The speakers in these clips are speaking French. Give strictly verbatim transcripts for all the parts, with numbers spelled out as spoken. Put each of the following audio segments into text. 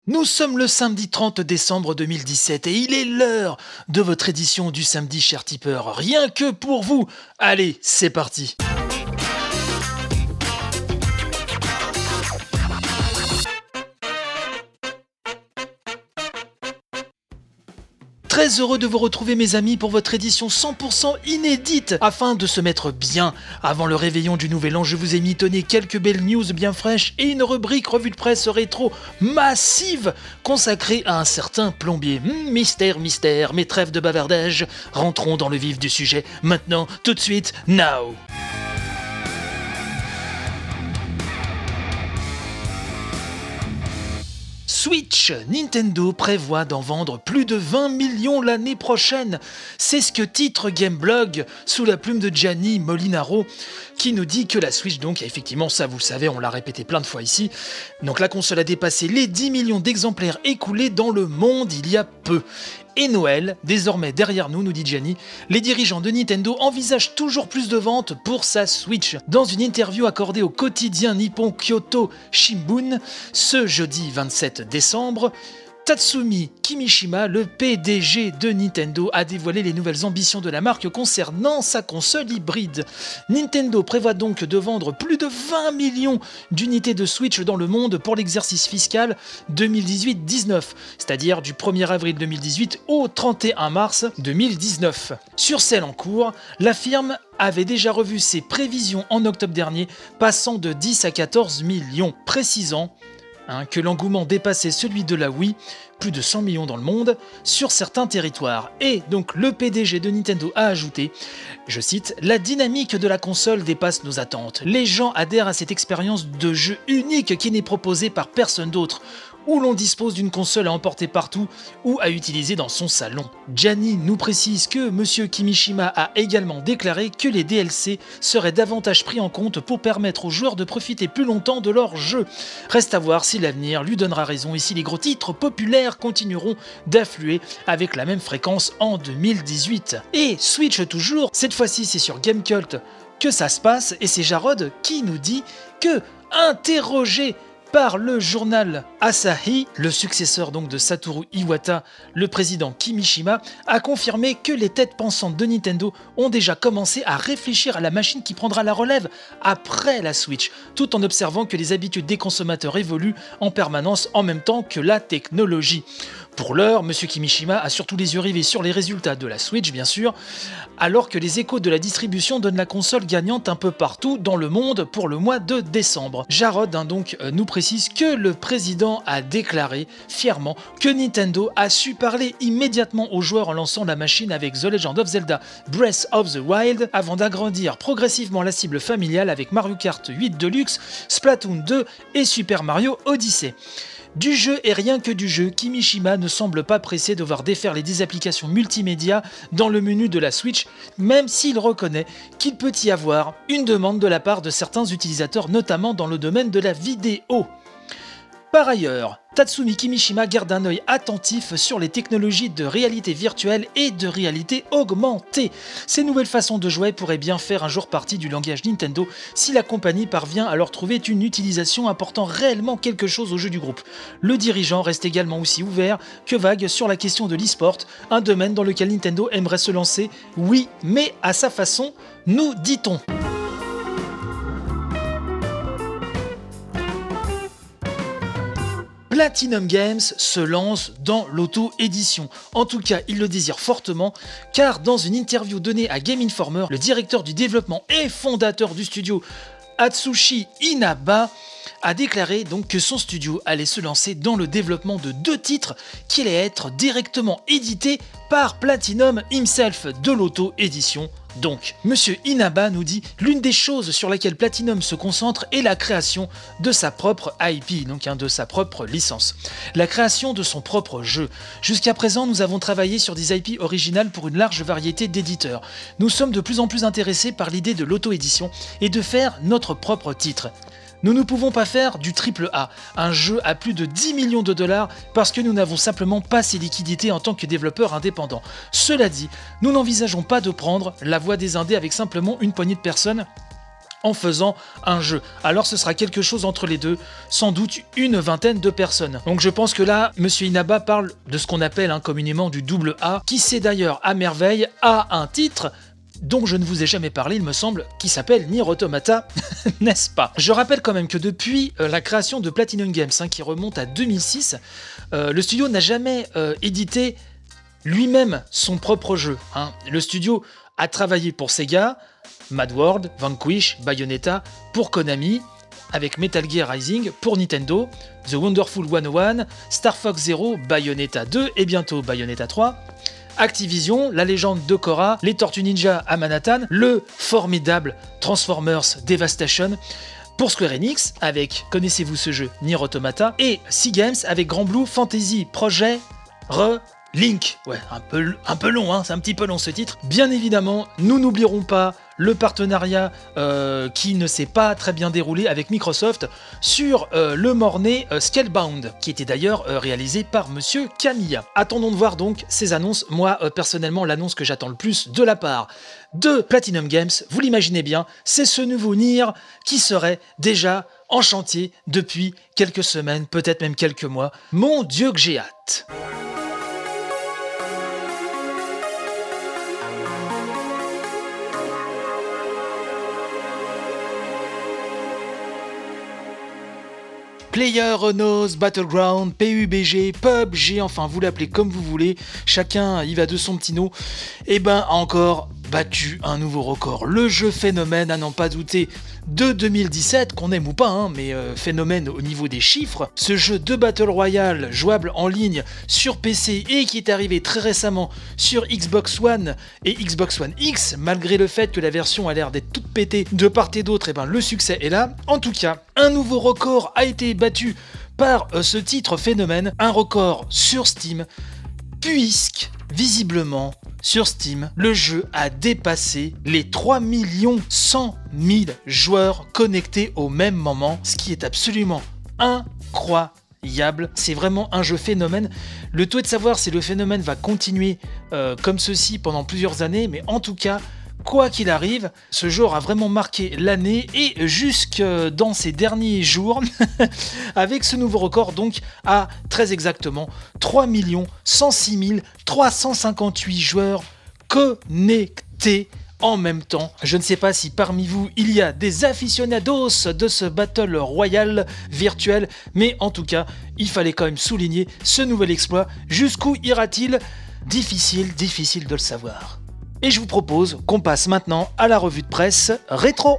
Nous sommes le samedi trente décembre deux mille dix-sept et il est l'heure de votre édition du samedi, cher tipeur, rien que pour vous. Allez, c'est parti. Très heureux de vous retrouver mes amis pour votre édition cent pour cent inédite. Afin de se mettre bien avant le réveillon du nouvel an, je vous ai mitonné quelques belles news bien fraîches et une rubrique revue de presse rétro massive consacrée à un certain plombier. Hmm, mystère, mystère, mes trêves de bavardage, rentrons dans le vif du sujet maintenant, tout de suite, now. Switch, Nintendo prévoit d'en vendre plus de vingt millions l'année prochaine. C'est ce que titre Gameblog sous la plume de Gianni Molinaro qui nous dit que la Switch, donc effectivement ça vous le savez, on l'a répété plein de fois ici, donc la console a dépassé les dix millions d'exemplaires écoulés dans le monde il y a peu. Et Noël, désormais derrière nous, nous dit Gianni, les dirigeants de Nintendo envisagent toujours plus de ventes pour sa Switch. Dans une interview accordée au quotidien nippon Kyoto Shimbun, ce jeudi vingt-sept décembre, Tatsumi Kimishima, le P D G de Nintendo, a dévoilé les nouvelles ambitions de la marque concernant sa console hybride. Nintendo prévoit donc de vendre plus de vingt millions d'unités de Switch dans le monde pour l'exercice fiscal deux mille dix-huit dix-neuf, c'est-à-dire du premier avril deux mille dix-huit au trente et un mars deux mille dix-neuf. Sur celle en cours, la firme avait déjà revu ses prévisions en octobre dernier, passant de dix à quatorze millions, précisant Hein, que l'engouement dépassait celui de la Wii, plus de cent millions dans le monde, sur certains territoires. Et donc le P D G de Nintendo a ajouté, je cite, « La dynamique de la console dépasse nos attentes. Les gens adhèrent à cette expérience de jeu unique qui n'est proposée par personne d'autre, où l'on dispose d'une console à emporter partout ou à utiliser dans son salon. » Gianni nous précise que M. Kimishima a également déclaré que les D L C seraient davantage pris en compte pour permettre aux joueurs de profiter plus longtemps de leur jeu. Reste à voir si l'avenir lui donnera raison et si les gros titres populaires continueront d'affluer avec la même fréquence en deux mille dix-huit. Et Switch toujours, cette fois-ci c'est sur Gamecult que ça se passe et c'est Jarod qui nous dit que, interrogé par le journal Asahi, le successeur donc de Satoru Iwata, le président Kimishima, a confirmé que les têtes pensantes de Nintendo ont déjà commencé à réfléchir à la machine qui prendra la relève après la Switch, tout en observant que les habitudes des consommateurs évoluent en permanence en même temps que la technologie. Pour l'heure, M. Kimishima a surtout les yeux rivés sur les résultats de la Switch, bien sûr, alors que les échos de la distribution donnent la console gagnante un peu partout dans le monde pour le mois de décembre. Jarod hein, donc euh, nous précise que le président a déclaré fièrement que Nintendo a su parler immédiatement aux joueurs en lançant la machine avec The Legend of Zelda Breath of the Wild avant d'agrandir progressivement la cible familiale avec Mario Kart huit Deluxe, Splatoon deux et Super Mario Odyssey. Du jeu et rien que du jeu, Kimishima ne semble pas pressé de voir déferler des applications multimédia dans le menu de la Switch, même s'il reconnaît qu'il peut y avoir une demande de la part de certains utilisateurs, notamment dans le domaine de la vidéo. Par ailleurs, Tatsumi Kimishima garde un œil attentif sur les technologies de réalité virtuelle et de réalité augmentée. Ces nouvelles façons de jouer pourraient bien faire un jour partie du langage Nintendo si la compagnie parvient à leur trouver une utilisation apportant réellement quelque chose au jeu du groupe. Le dirigeant reste également aussi ouvert que vague sur la question de l'e-sport, un domaine dans lequel Nintendo aimerait se lancer, oui, mais à sa façon, nous dit-on. Platinum Games se lance dans l'auto-édition. En tout cas, il le désire fortement, car dans une interview donnée à Game Informer, le directeur du développement et fondateur du studio, Atsushi Inaba, a déclaré donc que son studio allait se lancer dans le développement de deux titres qui allaient être directement édités par Platinum himself, de l'auto-édition. Donc, Monsieur Inaba nous dit « L'une des choses sur laquelle Platinum se concentre est la création de sa propre I P, donc hein, de sa propre licence. La création de son propre jeu. Jusqu'à présent, nous avons travaillé sur des I P originales pour une large variété d'éditeurs. Nous sommes de plus en plus intéressés par l'idée de l'auto-édition et de faire notre propre titre. Nous ne pouvons pas faire du triple A, un jeu à plus de dix millions de dollars, parce que nous n'avons simplement pas ces liquidités en tant que développeurs indépendants. Cela dit, nous n'envisageons pas de prendre la voie des indés avec simplement une poignée de personnes en faisant un jeu. Alors ce sera quelque chose entre les deux, sans doute une vingtaine de personnes. Donc je pense que là, Monsieur Inaba parle de ce qu'on appelle hein, communément du double A, qui sait d'ailleurs à merveille a un titre dont je ne vous ai jamais parlé, il me semble, qui s'appelle Nier Automata, n'est-ce pas? Je rappelle quand même que depuis euh, la création de Platinum Games, hein, qui remonte à deux mille six, euh, le studio n'a jamais euh, édité lui-même son propre jeu. Hein. Le studio a travaillé pour Sega, Mad World, Vanquish, Bayonetta, pour Konami, avec Metal Gear Rising, pour Nintendo, The Wonderful cent un, Star Fox Zero, Bayonetta deux et bientôt Bayonetta trois, Activision, la légende de Korra, les Tortues Ninja à Manhattan, le formidable Transformers Devastation, pour Square Enix, avec, connaissez-vous ce jeu, Nier Automata, et Sea Games avec Grand Blue Fantasy Projet Re... Link, ouais, un peu, un peu long, hein, c'est un petit peu long ce titre. Bien évidemment, nous n'oublierons pas le partenariat euh, qui ne s'est pas très bien déroulé avec Microsoft sur euh, le morné euh, Scalebound, qui était d'ailleurs euh, réalisé par Monsieur Kamiya. Attendons de voir donc ces annonces. Moi, euh, personnellement, l'annonce que j'attends le plus de la part de Platinum Games, vous l'imaginez bien, c'est ce nouveau Nier qui serait déjà en chantier depuis quelques semaines, peut-être même quelques mois. Mon Dieu que j'ai hâte! PlayerUnknown's Battleground, P U B G, P U B G, enfin vous l'appelez comme vous voulez, chacun y va de son petit nom, et ben a encore battu un nouveau record. Le jeu phénomène, à n'en pas douter, de deux mille dix-sept, qu'on aime ou pas, hein, mais euh, phénomène au niveau des chiffres. Ce jeu de Battle Royale, jouable en ligne sur P C et qui est arrivé très récemment sur Xbox One et Xbox One X, malgré le fait que la version a l'air d'être toute pétée de part et d'autre, et ben le succès est là. En tout cas, un nouveau record a été battu par euh, ce titre phénomène, un record sur Steam, puisque visiblement sur Steam, le jeu a dépassé les trois millions cent mille joueurs connectés au même moment, ce qui est absolument incroyable. C'est vraiment un jeu phénomène. Le tout est de savoir si le phénomène va continuer euh, comme ceci pendant plusieurs années, mais en tout cas, quoi qu'il arrive, ce jeu aura vraiment marqué l'année et jusque dans ces derniers jours, avec ce nouveau record donc à très exactement trois millions cent six mille trois cent cinquante-huit joueurs connectés en même temps. Je ne sais pas si parmi vous il y a des aficionados de ce Battle Royale virtuel, mais en tout cas, il fallait quand même souligner ce nouvel exploit. Jusqu'où ira-t-il ? Difficile, difficile de le savoir. Et je vous propose qu'on passe maintenant à la revue de presse rétro.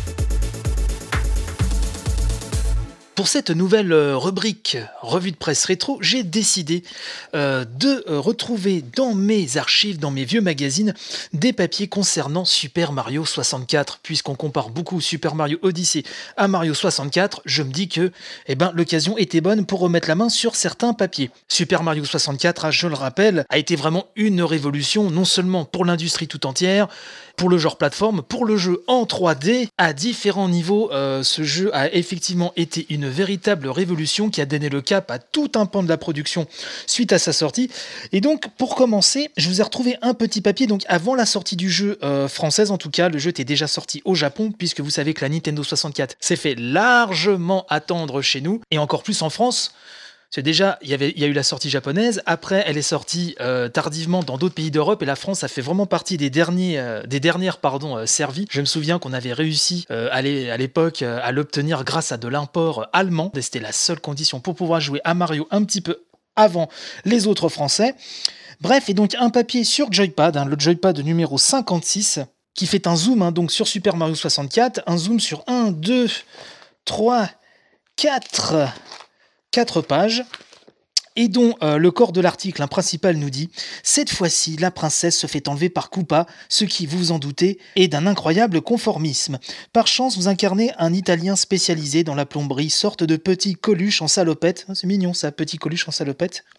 Pour cette nouvelle rubrique revue de presse rétro, j'ai décidé euh, de retrouver dans mes archives, dans mes vieux magazines, des papiers concernant Super Mario soixante-quatre. Puisqu'on compare beaucoup Super Mario Odyssey à Mario soixante-quatre, je me dis que eh ben, l'occasion était bonne pour remettre la main sur certains papiers. Super Mario soixante-quatre, je le rappelle, a été vraiment une révolution, non seulement pour l'industrie tout entière, pour le genre plateforme, pour le jeu en trois D, à différents niveaux. Euh, ce jeu a effectivement été une véritable révolution qui a donné le cap à tout un pan de la production suite à sa sortie. Et donc, pour commencer, je vous ai retrouvé un petit papier. Donc, avant la sortie du jeu euh, française, en tout cas, le jeu était déjà sorti au Japon, puisque vous savez que la Nintendo soixante-quatre s'est fait largement attendre chez nous, et encore plus en France. C'est déjà, il y avait, il y a eu la sortie japonaise, après elle est sortie euh, tardivement dans d'autres pays d'Europe, et la France a fait vraiment partie des, derniers, euh, des dernières pardon, euh, servies. Je me souviens qu'on avait réussi euh, à l'époque euh, à l'obtenir grâce à de l'import allemand, et c'était la seule condition pour pouvoir jouer à Mario un petit peu avant les autres Français. Bref, et donc un papier sur Joypad, hein, le Joypad numéro cinquante-six, qui fait un zoom hein, donc sur Super Mario soixante-quatre, un zoom sur un, deux, trois, quatre... quatre pages, et dont euh, le corps de l'article hein, principal nous dit « Cette fois-ci, la princesse se fait enlever par Koopa, ce qui, vous vous en doutez, est d'un incroyable conformisme. Par chance, vous incarnez un Italien spécialisé dans la plomberie, sorte de petit Coluche en salopette. » C'est mignon ça, petit Coluche en salopette.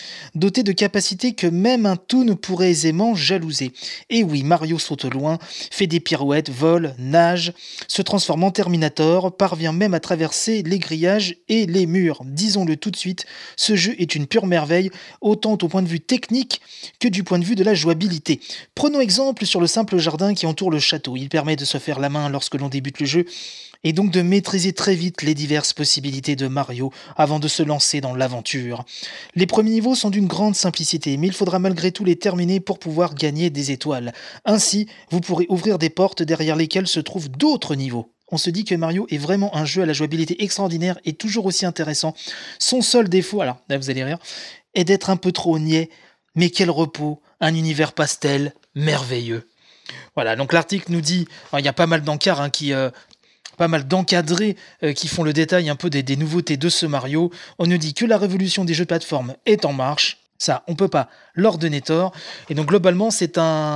doté de capacités que même un Toon pourrait aisément jalouser. Et oui, Mario saute loin, fait des pirouettes, vole, nage, se transforme en Terminator, parvient même à traverser les grillages et les murs. Disons-le tout de suite, ce jeu est une pure merveille, autant au point de vue technique que du point de vue de la jouabilité. Prenons exemple sur le simple jardin qui entoure le château. Il permet de se faire la main lorsque l'on débute le jeu, et donc de maîtriser très vite les diverses possibilités de Mario avant de se lancer dans l'aventure. Les premiers niveaux sont d'une grande simplicité, mais il faudra malgré tout les terminer pour pouvoir gagner des étoiles. Ainsi, vous pourrez ouvrir des portes derrière lesquelles se trouvent d'autres niveaux. On se dit que Mario est vraiment un jeu à la jouabilité extraordinaire et toujours aussi intéressant. Son seul défaut, alors là vous allez rire, est d'être un peu trop niais, mais quel repos, un univers pastel merveilleux. Voilà, donc l'article nous dit, il y a pas mal d'encarts hein, qui... Euh, pas mal d'encadrés euh, qui font le détail un peu des, des nouveautés de ce Mario. On nous dit que la révolution des jeux de plateforme est en marche. Ça, on peut pas leur donner tort. Et donc globalement, c'est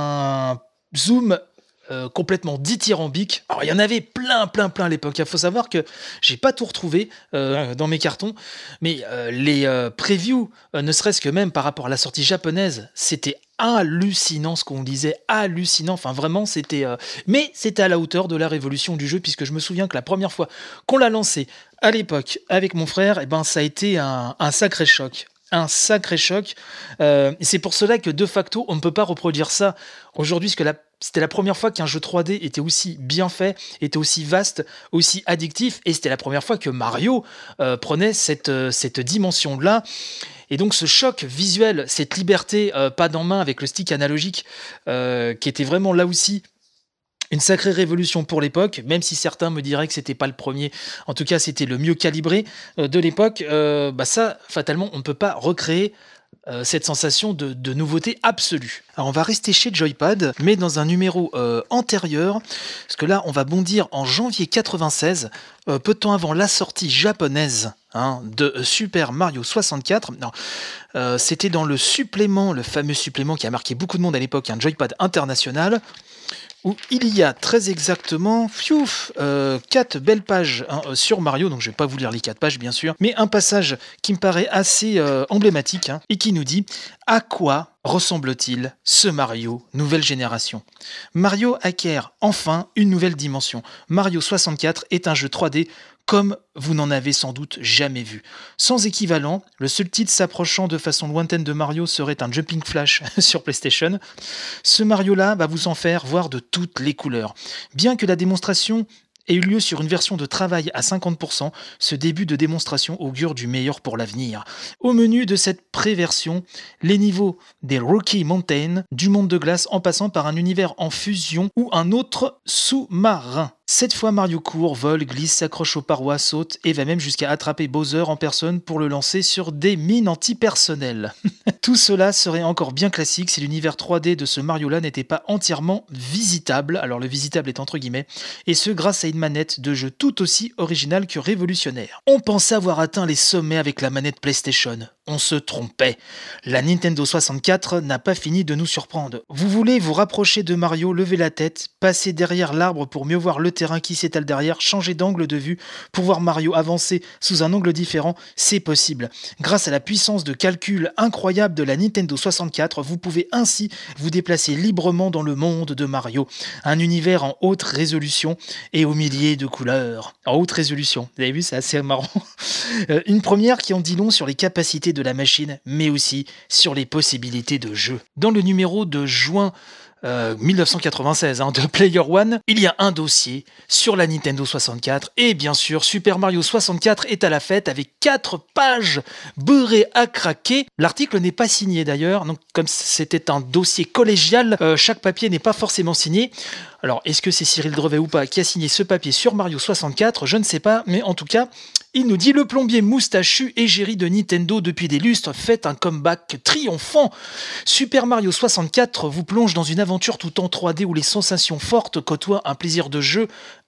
un zoom euh, complètement dithyrambique. Alors il y en avait plein, plein, plein à l'époque. Il faut savoir que j'ai pas tout retrouvé euh, dans mes cartons, mais euh, les euh, previews, euh, ne serait-ce que même par rapport à la sortie japonaise, c'était hallucinant ce qu'on disait, hallucinant, enfin vraiment c'était... Euh... Mais c'était à la hauteur de la révolution du jeu, puisque je me souviens que la première fois qu'on l'a lancé à l'époque avec mon frère, eh ben, ça a été un, un sacré choc. Un sacré choc. Euh, et c'est pour cela que de facto, on ne peut pas reproduire ça aujourd'hui, parce que la, c'était la première fois qu'un jeu trois D était aussi bien fait, était aussi vaste, aussi addictif, et c'était la première fois que Mario euh, prenait cette, euh, cette dimension-là. Et donc ce choc visuel, cette liberté euh, pas dans main avec le stick analogique, euh, qui était vraiment là aussi une sacrée révolution pour l'époque, même si certains me diraient que c'était pas le premier, en tout cas c'était le mieux calibré euh, de l'époque, euh, bah ça, fatalement, on ne peut pas recréer euh, cette sensation de, de nouveauté absolue. Alors on va rester chez Joypad, mais dans un numéro euh, antérieur, parce que là on va bondir en janvier quatre-vingt-seize, euh, peu de temps avant la sortie japonaise hein, de Super Mario soixante-quatre. Non, euh, c'était dans le supplément, le fameux supplément qui a marqué beaucoup de monde à l'époque, un Joypad international, où il y a très exactement fiouf, euh, quatre belles pages hein, sur Mario, donc je ne vais pas vous lire les quatre pages bien sûr, mais un passage qui me paraît assez euh, emblématique hein, et qui nous dit « À quoi ressemble-t-il ce Mario nouvelle génération ?» Mario acquiert enfin une nouvelle dimension. Mario soixante-quatre est un jeu trois D comme vous n'en avez sans doute jamais vu. Sans équivalent, le seul titre s'approchant de façon lointaine de Mario serait un Jumping Flash sur PlayStation. Ce Mario-là va vous en faire voir de toutes les couleurs. Bien que la démonstration ait eu lieu sur une version de travail à cinquante pour cent, ce début de démonstration augure du meilleur pour l'avenir. Au menu de cette pré-version, les niveaux des Rocky Mountain, du monde de glace en passant par un univers en fusion ou un autre sous-marin. Cette fois, Mario court, vole, glisse, s'accroche aux parois, saute et va même jusqu'à attraper Bowser en personne pour le lancer sur des mines antipersonnelles. Tout cela serait encore bien classique si l'univers trois D de ce Mario-là n'était pas entièrement visitable, alors le visitable est entre guillemets, et ce grâce à une manette de jeu tout aussi originale que révolutionnaire. On pensait avoir atteint les sommets avec la manette PlayStation. On se trompait. La Nintendo soixante-quatre n'a pas fini de nous surprendre. Vous voulez vous rapprocher de Mario, lever la tête, passer derrière l'arbre pour mieux voir le terrain qui s'étale derrière, changer d'angle de vue pour voir Mario avancer sous un angle différent, c'est possible. Grâce à la puissance de calcul incroyable de la Nintendo soixante-quatre, vous pouvez ainsi vous déplacer librement dans le monde de Mario. Un univers en haute résolution et aux milliers de couleurs. En haute résolution, vous avez vu, c'est assez marrant. Une première qui en dit long sur les capacités de la machine, mais aussi sur les possibilités de jeu. Dans le numéro de juin Euh, dix-neuf cent quatre-vingt-seize hein, de Player One, il y a un dossier sur la Nintendo soixante-quatre et bien sûr Super Mario soixante-quatre est à la fête avec quatre pages beurrées à craquer. L'article n'est pas signé d'ailleurs, donc comme c'était un dossier collégial, euh, chaque papier n'est pas forcément signé. Alors est-ce que c'est Cyril Drevet ou pas qui a signé ce papier sur Mario soixante-quatre? Je ne sais pas, mais en tout cas, il nous dit le plombier moustachu égérie de Nintendo depuis des lustres fait un comeback triomphant. Super Mario soixante-quatre vous plonge dans une aventure tout en trois D où les sensations fortes côtoient un plaisir de jeu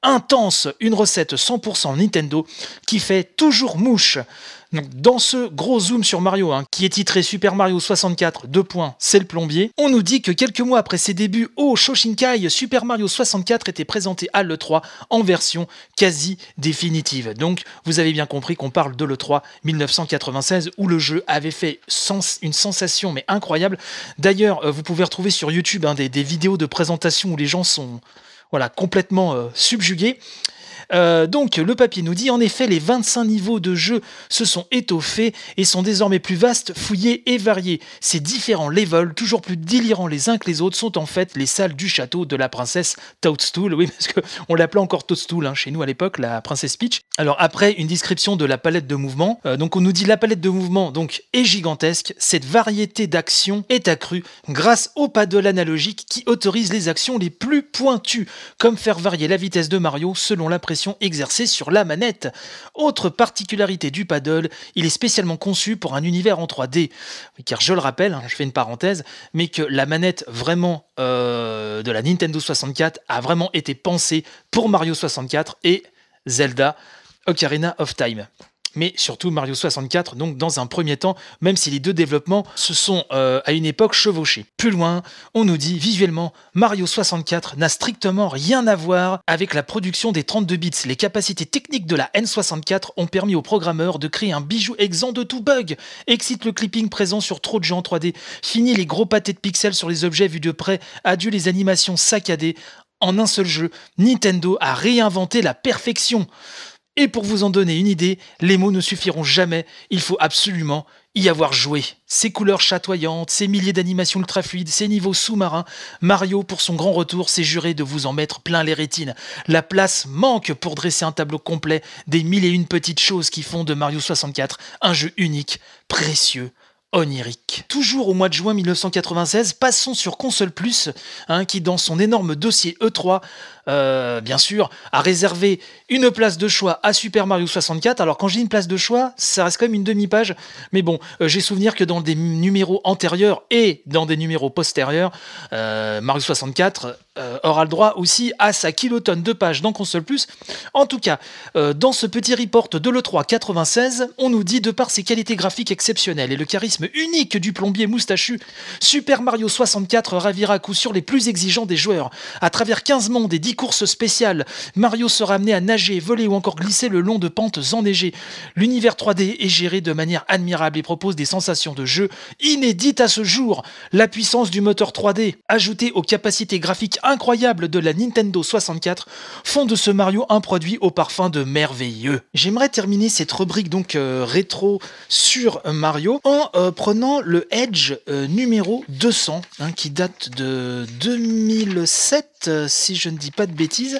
intense, une recette cent pour cent Nintendo qui fait toujours mouche. Donc, dans ce gros zoom sur Mario, hein, qui est titré Super Mario soixante-quatre, deux points, c'est le plombier, on nous dit que quelques mois après ses débuts au Shoshinkai, Super Mario soixante-quatre était présenté à l'E trois en version quasi définitive. Donc, vous avez bien compris qu'on parle de l'E trois dix-neuf cent quatre-vingt-seize, où le jeu avait fait sens, une sensation mais incroyable. D'ailleurs, euh, vous pouvez retrouver sur YouTube hein, des, des vidéos de présentation où les gens sont voilà, complètement euh, subjugués. Euh, donc le papier nous dit en effet les vingt-cinq niveaux de jeu se sont étoffés et sont désormais plus vastes, fouillés et variés. Ces différents levels, toujours plus délirants les uns que les autres, sont en fait les salles du château de la princesse Toadstool. Oui, parce qu'on l'appelait encore Toadstool hein, chez nous à l'époque, la princesse Peach. Alors après une description de la palette de mouvements, euh, donc on nous dit la palette de mouvements donc est gigantesque. Cette variété d'actions est accrue grâce au paddle analogique qui autorise les actions les plus pointues, comme faire varier la vitesse de Mario selon la pression exercée sur la manette. Autre particularité du paddle, il est spécialement conçu pour un univers en trois D. Oui, car je le rappelle, hein, je fais une parenthèse, mais que la manette vraiment euh, de la Nintendo soixante-quatre a vraiment été pensée pour Mario soixante-quatre et Zelda Ocarina of Time. Mais surtout Mario soixante-quatre, donc dans un premier temps, même si les deux développements se sont euh, à une époque chevauchés. Plus loin, on nous dit visuellement, Mario soixante-quatre n'a strictement rien à voir avec la production des trente-deux bits. Les capacités techniques de la N soixante-quatre ont permis aux programmeurs de créer un bijou exempt de tout bug. Excite le clipping présent sur trop de jeux en trois D. Fini les gros pâtés de pixels sur les objets vus de près. Adieu les animations saccadées. En un seul jeu, Nintendo a réinventé la perfection. Et pour vous en donner une idée, les mots ne suffiront jamais, il faut absolument y avoir joué. Ces couleurs chatoyantes, ces milliers d'animations ultra fluides, ces niveaux sous-marins, Mario, pour son grand retour, s'est juré de vous en mettre plein les rétines. La place manque pour dresser un tableau complet des mille et une petites choses qui font de Mario soixante-quatre un jeu unique, précieux, onirique. Toujours au mois de juin dix-neuf cent quatre-vingt-seize, passons sur Console Plus, hein, qui dans son énorme dossier E trois, euh, bien sûr, a réservé une place de choix à Super Mario soixante-quatre. Alors quand je dis une place de choix, ça reste quand même une demi-page, mais bon, euh, j'ai souvenir que dans des numéros antérieurs et dans des numéros postérieurs, euh, Mario soixante-quatre euh, aura le droit aussi à sa kilotonne de pages dans Console Plus. En tout cas, euh, dans ce petit report de l'E trois quatre-vingt-seize, on nous dit, de par ses qualités graphiques exceptionnelles et le charisme unique du plombier moustachu, Super Mario soixante-quatre ravira à coup sûr les plus exigeants des joueurs. À travers quinze mondes et dix courses spéciales, Mario sera amené à nager, voler ou encore glisser le long de pentes enneigées. L'univers trois D est géré de manière admirable et propose des sensations de jeu inédites à ce jour. La puissance du moteur trois D, ajoutée aux capacités graphiques incroyables de la Nintendo soixante-quatre, font de ce Mario un produit au parfum de merveilleux. J'aimerais terminer cette rubrique donc euh, rétro sur Mario en euh, prenant le Edge euh, numéro deux cents, hein, qui date de deux mille sept, euh, si je ne dis pas de bêtises.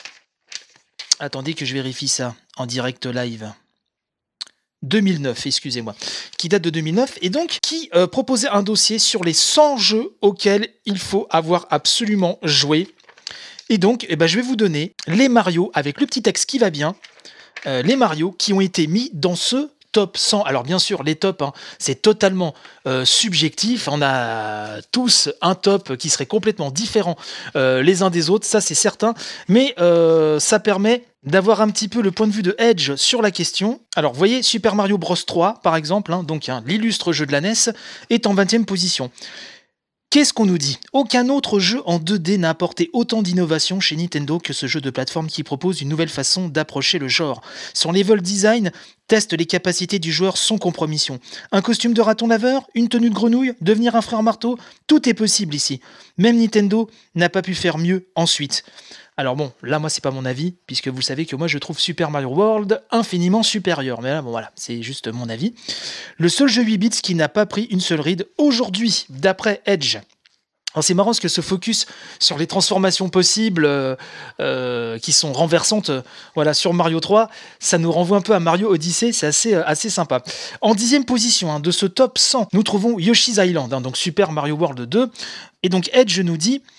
Attendez que je vérifie ça en direct live. deux mille neuf, excusez-moi, qui date de deux mille neuf et donc qui euh, proposait un dossier sur les cent jeux auxquels il faut avoir absolument joué. Et donc, eh ben, je vais vous donner les Mario avec le petit texte qui va bien, euh, les Mario qui ont été mis dans ce top cent. Alors bien sûr, les tops, hein, c'est totalement euh, subjectif. On a tous un top qui serait complètement différent euh, les uns des autres, ça c'est certain. Mais euh, ça permet d'avoir un petit peu le point de vue de Edge sur la question. Alors vous voyez, Super Mario Bros trois, par exemple, hein, donc hein, l'illustre jeu de la N E S, est en vingtième position. Qu'est-ce qu'on nous dit ? Aucun autre jeu en deux D n'a apporté autant d'innovation chez Nintendo que ce jeu de plateforme qui propose une nouvelle façon d'approcher le genre. Son level design teste les capacités du joueur sans compromission. Un costume de raton laveur, une tenue de grenouille, devenir un frère marteau, tout est possible ici. Même Nintendo n'a pas pu faire mieux ensuite. Alors bon, là moi c'est pas mon avis, puisque vous savez que moi je trouve Super Mario World infiniment supérieur, mais là bon voilà, c'est juste mon avis. Le seul jeu huit bits qui n'a pas pris une seule ride aujourd'hui, d'après Edge. Alors c'est marrant parce que ce focus sur les transformations possibles euh, euh, qui sont renversantes euh, voilà, sur Mario trois, ça nous renvoie un peu à Mario Odyssey, c'est assez, euh, assez sympa. En dixième position hein, de ce top cent, nous trouvons Yoshi's Island, hein, donc Super Mario World deux, et donc Edge nous dit...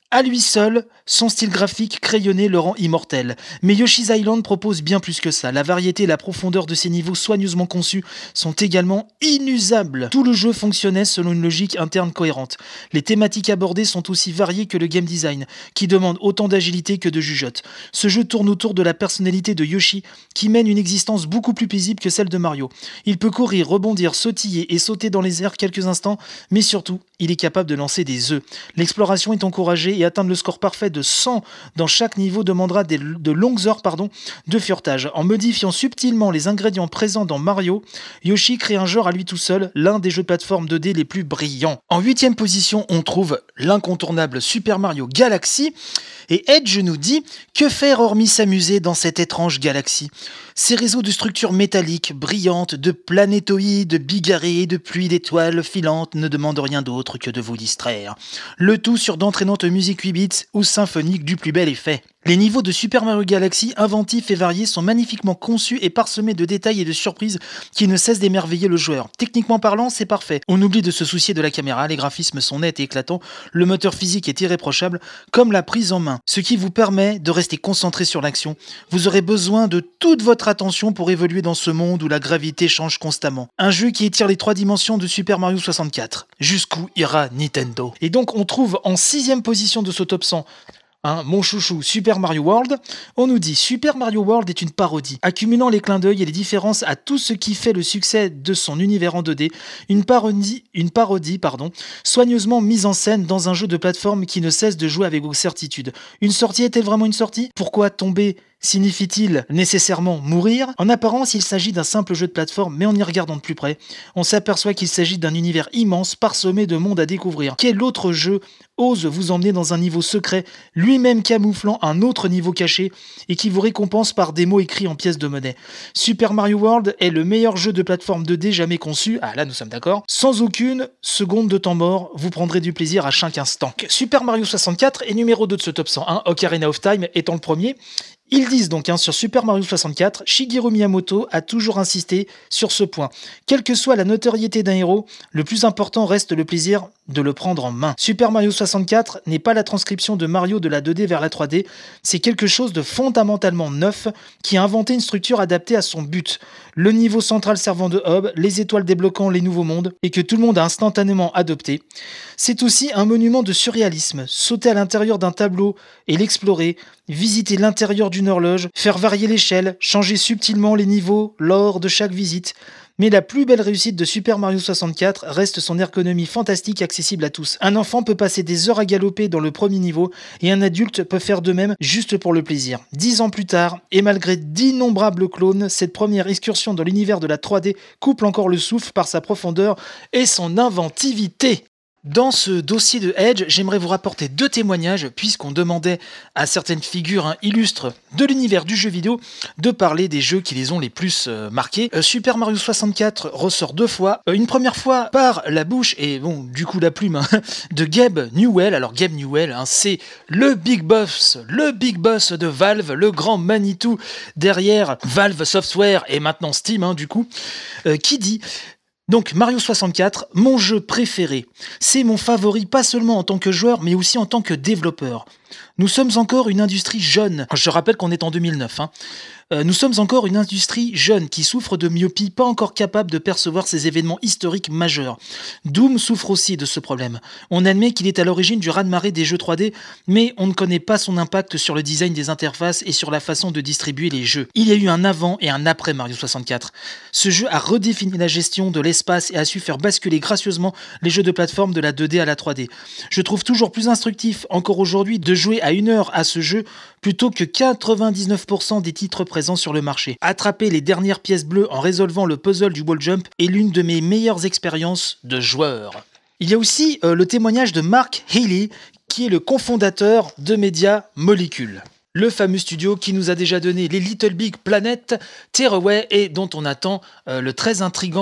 À lui seul, son style graphique crayonné le rend immortel. Mais Yoshi's Island propose bien plus que ça. La variété et la profondeur de ses niveaux soigneusement conçus sont également inusables. Tout le jeu fonctionnait selon une logique interne cohérente. Les thématiques abordées sont aussi variées que le game design, qui demande autant d'agilité que de jugeote. Ce jeu tourne autour de la personnalité de Yoshi, qui mène une existence beaucoup plus paisible que celle de Mario. Il peut courir, rebondir, sautiller et sauter dans les airs quelques instants, mais surtout, il est capable de lancer des œufs. L'exploration est encouragée et atteindre le score parfait de cent dans chaque niveau demandera des, de longues heures pardon, de furetage. En modifiant subtilement les ingrédients présents dans Mario, Yoshi crée un genre à lui tout seul, l'un des jeux de plateforme deux D les plus brillants. En huitième position, on trouve l'incontournable Super Mario Galaxy. Et Edge nous dit « Que faire hormis s'amuser dans cette étrange galaxie ? Ces réseaux de structures métalliques, brillantes, de planétoïdes bigarrés, de pluies d'étoiles filantes ne demandent rien d'autre que de vous distraire. Le tout sur d'entraînantes musiques huit bits ou symphoniques du plus bel effet. » Les niveaux de Super Mario Galaxy, inventifs et variés, sont magnifiquement conçus et parsemés de détails et de surprises qui ne cessent d'émerveiller le joueur. Techniquement parlant, c'est parfait. On oublie de se soucier de la caméra, les graphismes sont nets et éclatants, le moteur physique est irréprochable, comme la prise en main, ce qui vous permet de rester concentré sur l'action. Vous aurez besoin de toute votre attention pour évoluer dans ce monde où la gravité change constamment. Un jeu qui étire les trois dimensions de Super Mario soixante-quatre. Jusqu'où ira Nintendo ? Et donc on trouve en sixième position de ce top cent Hein, mon chouchou, Super Mario World. On nous dit Super Mario World est une parodie, accumulant les clins d'œil et les différences à tout ce qui fait le succès de son univers en deux D, une parodie, une parodie pardon, soigneusement mise en scène dans un jeu de plateforme qui ne cesse de jouer avec vos certitudes. Une sortie est-elle vraiment une sortie ? Pourquoi tomber signifie-t-il nécessairement mourir ? En apparence, il s'agit d'un simple jeu de plateforme, mais en y regardant de plus près, on s'aperçoit qu'il s'agit d'un univers immense, parsemé de mondes à découvrir. Quel autre jeu ose vous emmener dans un niveau secret, lui-même camouflant un autre niveau caché, et qui vous récompense par des mots écrits en pièces de monnaie ? Super Mario World est le meilleur jeu de plateforme deux D jamais conçu, ah là nous sommes d'accord, sans aucune seconde de temps mort, vous prendrez du plaisir à chaque instant. Super Mario soixante-quatre est numéro deux de ce top cent un, Ocarina of Time étant le premier. Ils disent donc hein, sur Super Mario soixante-quatre, Shigeru Miyamoto a toujours insisté sur ce point. Quelle que soit la notoriété d'un héros, le plus important reste le plaisir de le prendre en main. Super Mario soixante-quatre n'est pas la transcription de Mario de la deux D vers la trois D, c'est quelque chose de fondamentalement neuf qui a inventé une structure adaptée à son but. Le niveau central servant de hub, les étoiles débloquant les nouveaux mondes, et que tout le monde a instantanément adopté. C'est aussi un monument de surréalisme, sauter à l'intérieur d'un tableau et l'explorer, visiter l'intérieur d'une horloge, faire varier l'échelle, changer subtilement les niveaux lors de chaque visite. Mais la plus belle réussite de Super Mario soixante-quatre reste son ergonomie fantastique accessible à tous. Un enfant peut passer des heures à galoper dans le premier niveau et un adulte peut faire de même juste pour le plaisir. Dix ans plus tard, et malgré d'innombrables clones, cette première excursion dans l'univers de la trois D couple encore le souffle par sa profondeur et son inventivité. Dans ce dossier de Edge, j'aimerais vous rapporter deux témoignages puisqu'on demandait à certaines figures hein, illustres de l'univers du jeu vidéo de parler des jeux qui les ont les plus euh, marqués. Euh, Super Mario soixante-quatre ressort deux fois. Euh, une première fois par la bouche et bon du coup la plume hein, de Gabe Newell. Alors Gabe Newell, hein, c'est le big boss, le big boss de Valve, le grand Manitou derrière Valve Software et maintenant Steam hein, du coup, euh, qui dit... Donc Mario soixante-quatre, mon jeu préféré. C'est mon favori pas seulement en tant que joueur, mais aussi en tant que développeur. Nous sommes encore une industrie jeune. Je rappelle qu'on est en deux mille neuf. Hein. Euh, nous sommes encore une industrie jeune qui souffre de myopie, pas encore capable de percevoir ces événements historiques majeurs. Doom souffre aussi de ce problème. On admet qu'il est à l'origine du raz-de-marée des jeux trois D, mais on ne connaît pas son impact sur le design des interfaces et sur la façon de distribuer les jeux. Il y a eu un avant et un après Mario soixante-quatre. Ce jeu a redéfini la gestion de l'espace et a su faire basculer gracieusement les jeux de plateforme de la deux D à la trois D. Je trouve toujours plus instructif, encore aujourd'hui, de jouer à une heure à ce jeu plutôt que quatre-vingt-dix-neuf pour cent des titres présents sur le marché. Attraper les dernières pièces bleues en résolvant le puzzle du wall jump est l'une de mes meilleures expériences de joueur. Il y a aussi euh, le témoignage de Mark Healy, qui est le cofondateur de Media Molecule. Le fameux studio qui nous a déjà donné les Little Big Planet, Tearaway et dont on attend euh, le très intriguant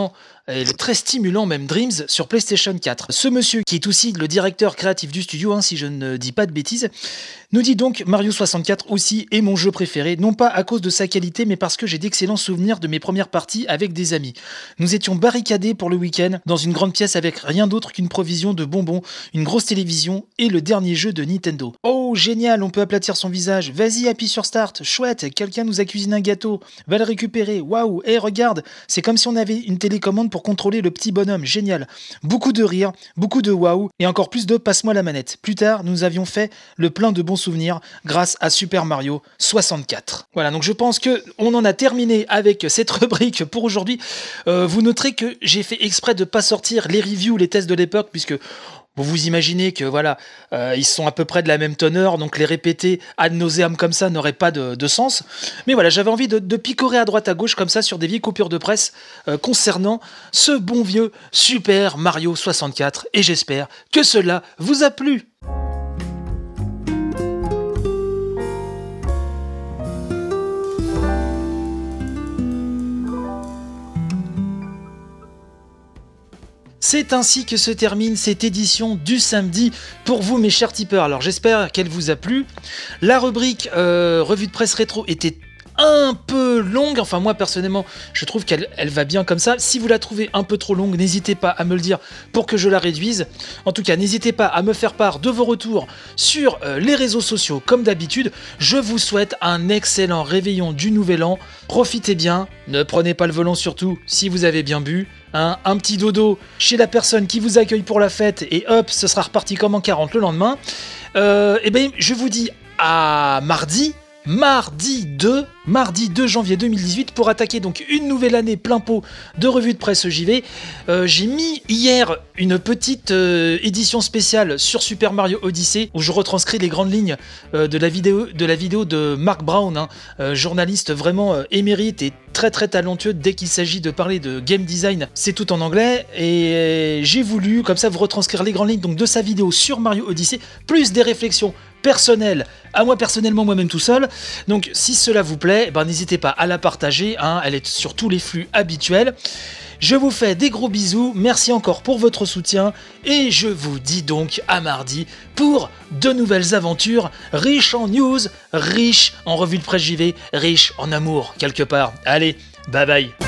et le très stimulant même Dreams sur PlayStation quatre. Ce monsieur, qui est aussi le directeur créatif du studio, hein, si je ne dis pas de bêtises, nous dit donc Mario soixante-quatre aussi est mon jeu préféré, non pas à cause de sa qualité, mais parce que j'ai d'excellents souvenirs de mes premières parties avec des amis. Nous étions barricadés pour le week-end dans une grande pièce avec rien d'autre qu'une provision de bonbons, une grosse télévision et le dernier jeu de Nintendo. Oh génial, on peut aplatir son visage, vas-y appuie sur start, chouette, quelqu'un nous a cuisiné un gâteau, va le récupérer, waouh, hé regarde, c'est comme si on avait une télécommande pour contrôler le petit bonhomme, génial. Beaucoup de rire, beaucoup de waouh et encore plus de passe-moi la manette. Plus tard, nous avions fait le plein de bons souvenirs grâce à Super Mario soixante-quatre. Voilà, donc je pense que on en a terminé avec cette rubrique pour aujourd'hui. Euh, vous noterez que j'ai fait exprès de pas sortir les reviews, les tests de l'époque, puisque vous vous imaginez que voilà, euh, ils sont à peu près de la même teneur, donc les répéter ad nauseam comme ça n'aurait pas de, de sens. Mais voilà, j'avais envie de, de picorer à droite à gauche comme ça sur des vieilles coupures de presse euh, concernant ce bon vieux Super Mario soixante-quatre, et j'espère que cela vous a plu. C'est ainsi que se termine cette édition du samedi pour vous mes chers tipeurs. Alors j'espère qu'elle vous a plu. La rubrique euh, revue de presse rétro était un peu longue, enfin moi personnellement je trouve qu'elle elle va bien comme ça. Si vous la trouvez un peu trop longue, n'hésitez pas à me le dire pour que je la réduise. En tout cas, n'hésitez pas à me faire part de vos retours sur euh, les réseaux sociaux comme d'habitude. Je vous souhaite un excellent réveillon du nouvel an. Profitez bien, ne prenez pas le volant surtout si vous avez bien bu. Hein, un petit dodo chez la personne qui vous accueille pour la fête et hop, ce sera reparti comme en quarante le lendemain. Euh, et bien je vous dis à mardi. Mardi deux, mardi deux janvier deux mille dix-huit pour attaquer donc une nouvelle année plein pot de revue de presse J V. Euh, j'ai mis hier une petite euh, édition spéciale sur Super Mario Odyssey où je retranscris les grandes lignes euh, de, la vidéo, de la vidéo de Mark Brown, hein, euh, journaliste vraiment euh, émérite et très très talentueux dès qu'il s'agit de parler de game design. C'est tout en anglais et j'ai voulu comme ça vous retranscrire les grandes lignes donc, de sa vidéo sur Mario Odyssey plus des réflexions personnelles à moi personnellement, moi-même tout seul. Donc si cela vous plaît, ben, n'hésitez pas à la partager, hein, elle est sur tous les flux habituels. Je vous fais des gros bisous, merci encore pour votre soutien et je vous dis donc à mardi pour de nouvelles aventures riches en news, riches en revue de presse J V, riches en amour quelque part. Allez, bye bye.